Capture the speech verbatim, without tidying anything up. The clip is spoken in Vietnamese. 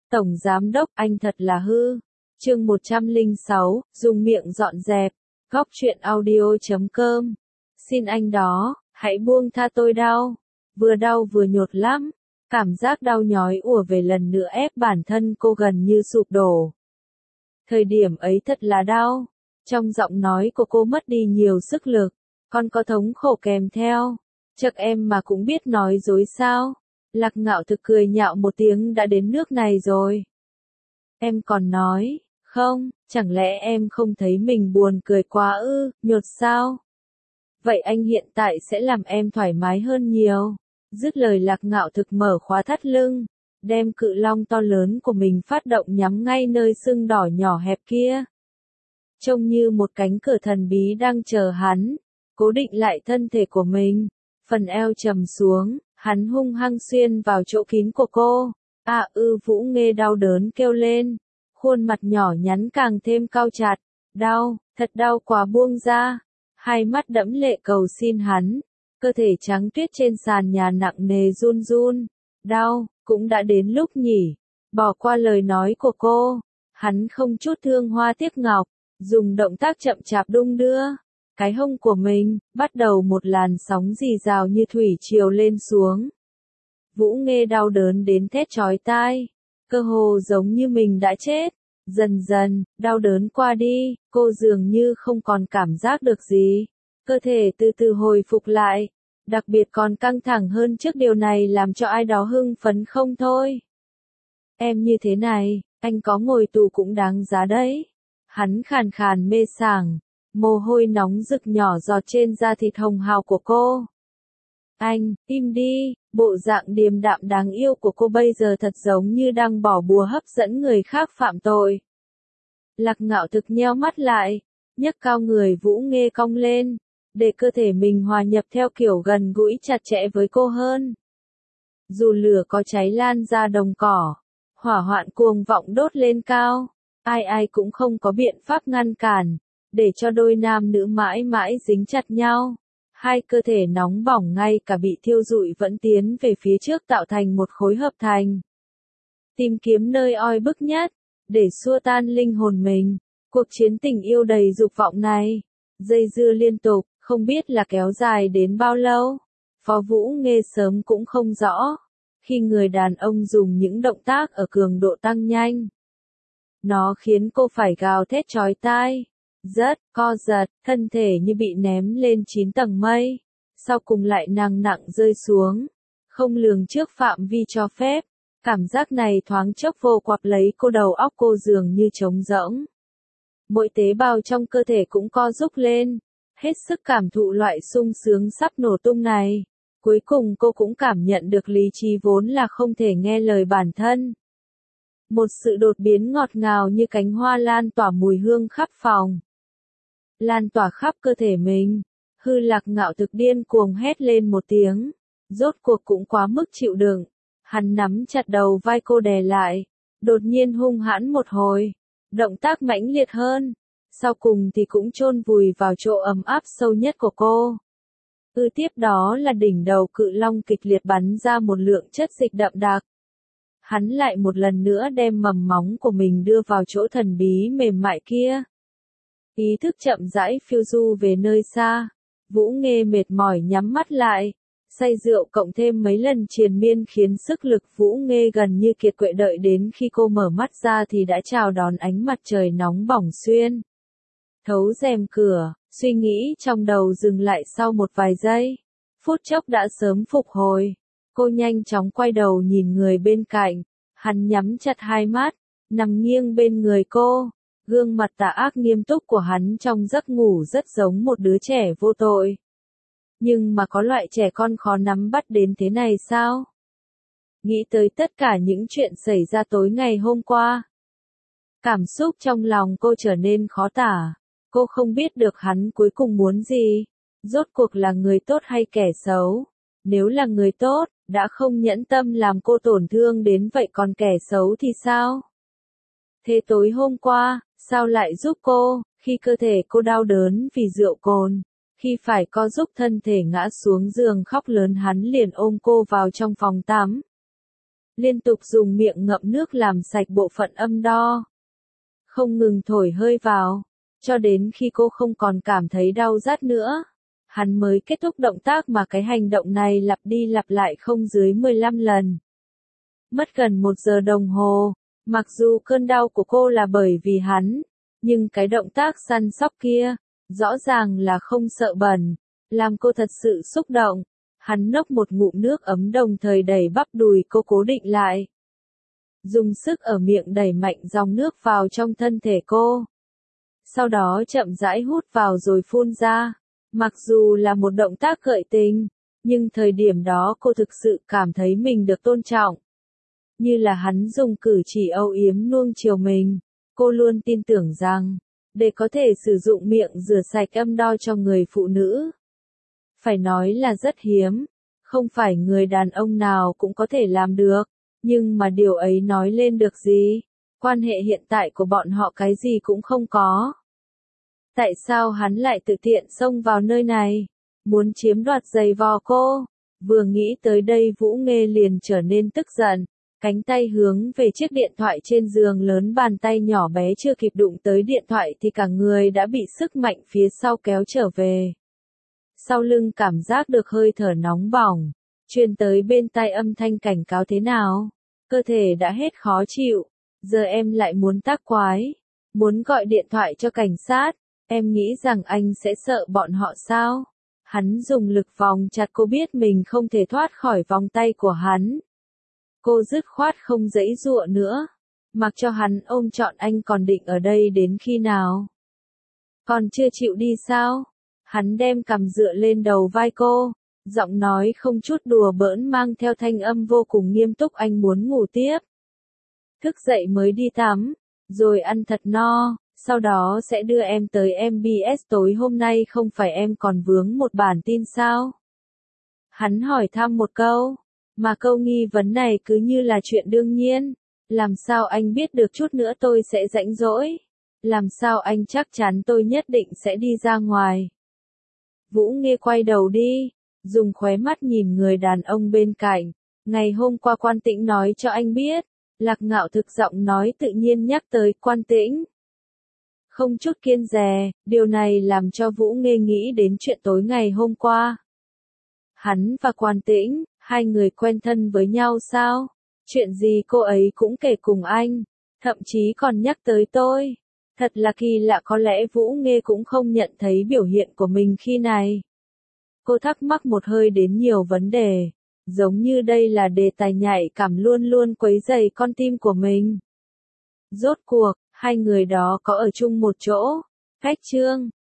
Tổng Giám Đốc, anh thật là hư. Chương một trăm lẻ sáu, dùng miệng dọn dẹp. Góc truyện audio chấm com. Xin anh đó, hãy buông tha tôi đau. Vừa đau vừa nhột lắm. Cảm giác đau nhói ùa về lần nữa ép bản thân cô gần như sụp đổ. Thời điểm ấy thật là đau. Trong giọng nói của cô mất đi nhiều sức lực. Còn có thống khổ kèm theo. Chắc em mà cũng biết nói dối sao. Lạc Ngạo Thực cười nhạo một tiếng, đã đến nước này rồi. Em còn nói, không, chẳng lẽ em không thấy mình buồn cười quá ư, nhột sao? Vậy anh hiện tại sẽ làm em thoải mái hơn nhiều. Dứt lời Lạc Ngạo Thực mở khóa thắt lưng, đem cự long to lớn của mình phát động nhắm ngay nơi sưng đỏ nhỏ hẹp kia. Trông như một cánh cửa thần bí đang chờ hắn, cố định lại thân thể của mình, phần eo trầm xuống. Hắn hung hăng xuyên vào chỗ kín của cô. À ư Vũ Nghê đau đớn kêu lên. Khuôn mặt nhỏ nhắn càng thêm cau chặt. Đau, thật đau quá, buông ra. Hai mắt đẫm lệ cầu xin hắn. Cơ thể trắng tuyết trên sàn nhà nặng nề run run. Đau, cũng đã đến lúc nhỉ. Bỏ qua lời nói của cô. Hắn không chút thương hoa tiếc ngọc. Dùng động tác chậm chạp đung đưa cái hông của mình, bắt đầu một làn sóng rì rào như thủy triều lên xuống. Vũ Nghê đau đớn đến thét chói tai, cơ hồ giống như mình đã chết. Dần dần, đau đớn qua đi, cô dường như không còn cảm giác được gì. Cơ thể từ từ hồi phục lại, đặc biệt còn căng thẳng hơn trước, điều này làm cho ai đó hưng phấn không thôi. Em như thế này, anh có ngồi tù cũng đáng giá đấy. Hắn khàn khàn mê sảng. Mồ hôi nóng rực nhỏ giọt trên da thịt hồng hào của cô. Anh, im đi, bộ dạng điềm đạm đáng yêu của cô bây giờ thật giống như đang bỏ bùa hấp dẫn người khác phạm tội. Lạc Ngạo Thực nheo mắt lại, nhấc cao người Vũ Nghê cong lên, để cơ thể mình hòa nhập theo kiểu gần gũi chặt chẽ với cô hơn. Dù lửa có cháy lan ra đồng cỏ, hỏa hoạn cuồng vọng đốt lên cao, ai ai cũng không có biện pháp ngăn cản. Để cho đôi nam nữ mãi mãi dính chặt nhau. Hai cơ thể nóng bỏng ngay cả bị thiêu rụi vẫn tiến về phía trước tạo thành một khối hợp thành. Tìm kiếm nơi oi bức nhất, để xua tan linh hồn mình. Cuộc chiến tình yêu đầy dục vọng này, dây dưa liên tục, không biết là kéo dài đến bao lâu. Phó Vũ Nghê sớm cũng không rõ. Khi người đàn ông dùng những động tác ở cường độ tăng nhanh, nó khiến cô phải gào thét chói tai. Rất, co giật, thân thể như bị ném lên chín tầng mây, sau cùng lại nặng nặng rơi xuống, không lường trước phạm vi cho phép. Cảm giác này thoáng chốc vô quặp lấy cô, đầu óc cô dường như trống rỗng. Mỗi tế bào trong cơ thể cũng co rúm lên, hết sức cảm thụ loại sung sướng sắp nổ tung này. Cuối cùng cô cũng cảm nhận được lý trí vốn là không thể nghe lời bản thân. Một sự đột biến ngọt ngào như cánh hoa lan tỏa mùi hương khắp phòng. Lan tỏa khắp cơ thể mình. Hư Lạc Ngạo Thực điên cuồng hét lên một tiếng. Rốt cuộc cũng quá mức chịu đựng. Hắn nắm chặt đầu vai cô đè lại. Đột nhiên hung hãn một hồi. Động tác mãnh liệt hơn. Sau cùng thì cũng chôn vùi vào chỗ ấm áp sâu nhất của cô. Ư tiếp đó là đỉnh đầu cự long kịch liệt bắn ra một lượng chất dịch đậm đặc. Hắn lại một lần nữa đem mầm móng của mình đưa vào chỗ thần bí mềm mại kia. Ý thức chậm rãi phiêu du về nơi xa. Vũ Nghê mệt mỏi nhắm mắt lại. Say rượu cộng thêm mấy lần triền miên khiến sức lực Vũ Nghê gần như kiệt quệ, đợi đến khi cô mở mắt ra thì đã chào đón ánh mặt trời nóng bỏng xuyên thấu rèm cửa. Suy nghĩ trong đầu dừng lại sau một vài giây. Phút chốc đã sớm phục hồi. Cô nhanh chóng quay đầu nhìn người bên cạnh. Hắn nhắm chặt hai mắt, nằm nghiêng bên người cô. Gương mặt tà ác nghiêm túc của hắn trong giấc ngủ rất giống một đứa trẻ vô tội. Nhưng mà có loại trẻ con khó nắm bắt đến thế này sao? Nghĩ tới tất cả những chuyện xảy ra tối ngày hôm qua. Cảm xúc trong lòng cô trở nên khó tả. Cô không biết được hắn cuối cùng muốn gì. Rốt cuộc là người tốt hay kẻ xấu? Nếu là người tốt, đã không nhẫn tâm làm cô tổn thương đến vậy, còn kẻ xấu thì sao? Thế tối hôm qua, sao lại giúp cô, khi cơ thể cô đau đớn vì rượu cồn, khi phải co giúp thân thể ngã xuống giường khóc lớn, hắn liền ôm cô vào trong phòng tắm. liên tục dùng miệng ngậm nước làm sạch bộ phận âm đo. Không ngừng thổi hơi vào, cho đến khi cô không còn cảm thấy đau rát nữa. Hắn mới kết thúc động tác mà cái hành động này lặp đi lặp lại không dưới mười lăm lần. Mất gần một giờ đồng hồ, mặc dù cơn đau của cô là bởi vì hắn, nhưng cái động tác săn sóc kia, rõ ràng là không sợ bẩn, làm cô thật sự xúc động. Hắn nốc một ngụm nước ấm đồng thời đẩy bắp đùi cô cố định lại. Dùng sức ở miệng đẩy mạnh dòng nước vào trong thân thể cô. Sau đó chậm rãi hút vào rồi phun ra. Mặc dù là một động tác gợi tình, nhưng thời điểm đó cô thực sự cảm thấy mình được tôn trọng. Như là hắn dùng cử chỉ âu yếm nuông chiều mình, cô luôn tin tưởng rằng, để có thể sử dụng miệng rửa sạch âm đo cho người phụ nữ, phải nói là rất hiếm, không phải người đàn ông nào cũng có thể làm được, nhưng mà điều ấy nói lên được gì? Quan hệ hiện tại của bọn họ cái gì cũng không có. Tại sao hắn lại tự tiện xông vào nơi này, muốn chiếm đoạt giày vò cô? Vừa nghĩ tới đây Vũ Nghê liền trở nên tức giận, cánh tay hướng về chiếc điện thoại trên giường lớn, bàn tay nhỏ bé chưa kịp đụng tới điện thoại thì cả người đã bị sức mạnh phía sau kéo trở về. Sau lưng cảm giác được hơi thở nóng bỏng, truyền tới bên tai âm thanh cảnh cáo thế nào? Cơ thể đã hết khó chịu, giờ em lại muốn tác quái, muốn gọi điện thoại cho cảnh sát, em nghĩ rằng anh sẽ sợ bọn họ sao? Hắn dùng lực vòng chặt cô, biết mình không thể thoát khỏi vòng tay của hắn. Cô dứt khoát không giãy giụa nữa, mặc cho hắn ôm trọn. Anh còn định ở đây đến khi nào? Còn chưa chịu đi sao? Hắn đem cằm dựa lên đầu vai cô, giọng nói không chút đùa bỡn mang theo thanh âm vô cùng nghiêm túc. Anh muốn ngủ tiếp. Thức dậy mới đi tắm, rồi ăn thật no, sau đó sẽ đưa em tới em bê ét tối hôm nay. Không phải em còn vướng một bản tin sao? Hắn hỏi thăm một câu, mà câu nghi vấn này cứ như là chuyện đương nhiên. Làm sao anh biết được chút nữa tôi sẽ rảnh rỗi? Làm sao anh chắc chắn tôi nhất định sẽ đi ra ngoài? Vũ Nghê quay đầu đi, dùng khóe mắt nhìn người đàn ông bên cạnh. Ngày hôm qua Quan Tĩnh nói cho anh biết. Lạc Ngạo thực giọng nói tự nhiên nhắc tới Quan Tĩnh. Không chút kiêng dè, điều này làm cho Vũ Nghê nghĩ đến chuyện tối ngày hôm qua. Hắn và Quan Tĩnh, hai người quen thân với nhau sao? Chuyện gì cô ấy cũng kể cùng anh, thậm chí còn nhắc tới tôi. Thật là kỳ lạ, có lẽ Vũ Nghê cũng không nhận thấy biểu hiện của mình khi này. Cô thắc mắc một hơi đến nhiều vấn đề, giống như đây là đề tài nhạy cảm luôn luôn quấy rầy con tim của mình. Rốt cuộc, hai người đó có ở chung một chỗ? Cách chương